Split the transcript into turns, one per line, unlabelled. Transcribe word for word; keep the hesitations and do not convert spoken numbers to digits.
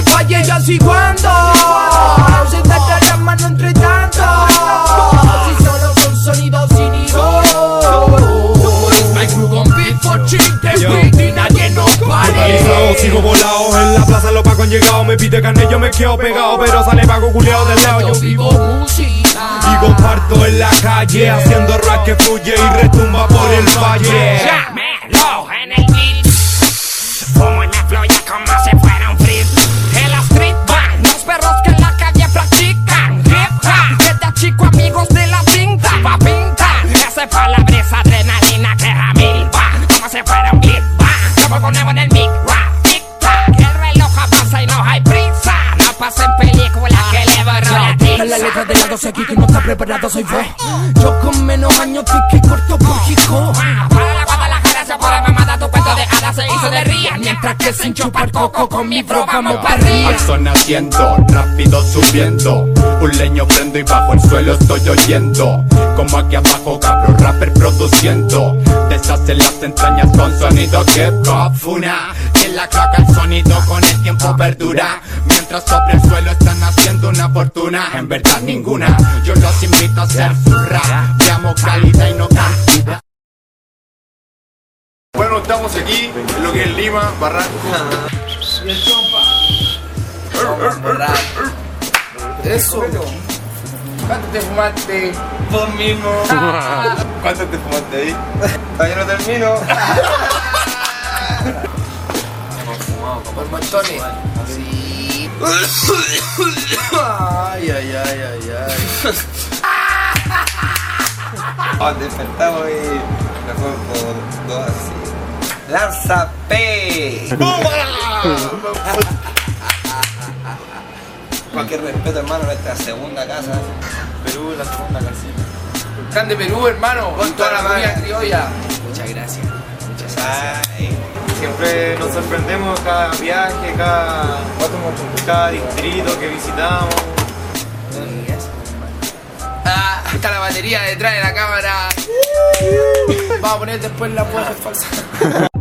que falle ya si cuando se te la mano entre tanto. Si solo con sonidos sin ego. My crew compete for cheap, the beat y nadie nos pare.
Sigo volado en la plaza, los pacos han llegado. Me pide carne, yo me quedo pegado, pero sale paco culiao del lado.
Yo vivo música
y comparto en la calle, haciendo rap que fluye y retumba por el valle.
Llámelo en el beat, fumo en la floya como si fuera un free. En la street van los perros que en la calle practican hip hop. Desde chico amigos de la tinta pa' pintar. Ese palabras adrenalina que mil va, como si fuera un beat va. Como con en el mic rap, tic tac. El reloj avanza y no hay prisa. No pasa en película que le borró la tiza.
La letra de lados aquí que no está preparado soy vos. Yo con menos años que corto por hijo.
Para la Guadalajara se pone mamada, tu cuento de hadas se hizo de ría. Mientras que sin chupar coco con mi bro vamos para arriba.
Al son haciendo, rápido subiendo. Un leño prendo y bajo el suelo estoy oyendo. Como aquí abajo cabro rapper produciendo. Deshacen las entrañas con sonido hip hop. Funa, que en la crack el sonido con el tiempo perdura. Mientras sobre el suelo están haciendo una fortuna. En verdad ninguna, yo los invito a hacer su rap. Llamo calidad y no cantidad.
Bueno, estamos aquí en lo que es Lima, Barranco.
Y el chompa. Eso. ¿Cuánto te fumaste?
Vos mismo. ¿Cuánto te fumaste ahí? Todavía no termino.
Por montones. Sí.
Ay, ay, ay, ay, ay. Oh, despertamos y me fue por dos así. ¡Lanza P! Cualquier respeto, hermano, nuestra segunda casa. Perú, la segunda casita.
Grande Perú, hermano, con toda la comida criolla.
Muchas gracias. Muchas gracias. Siempre nos sorprendemos cada viaje, cada, cada distrito que visitamos.
Ah, está la batería detrás de la cámara. Vamos a poner después la voz falsa.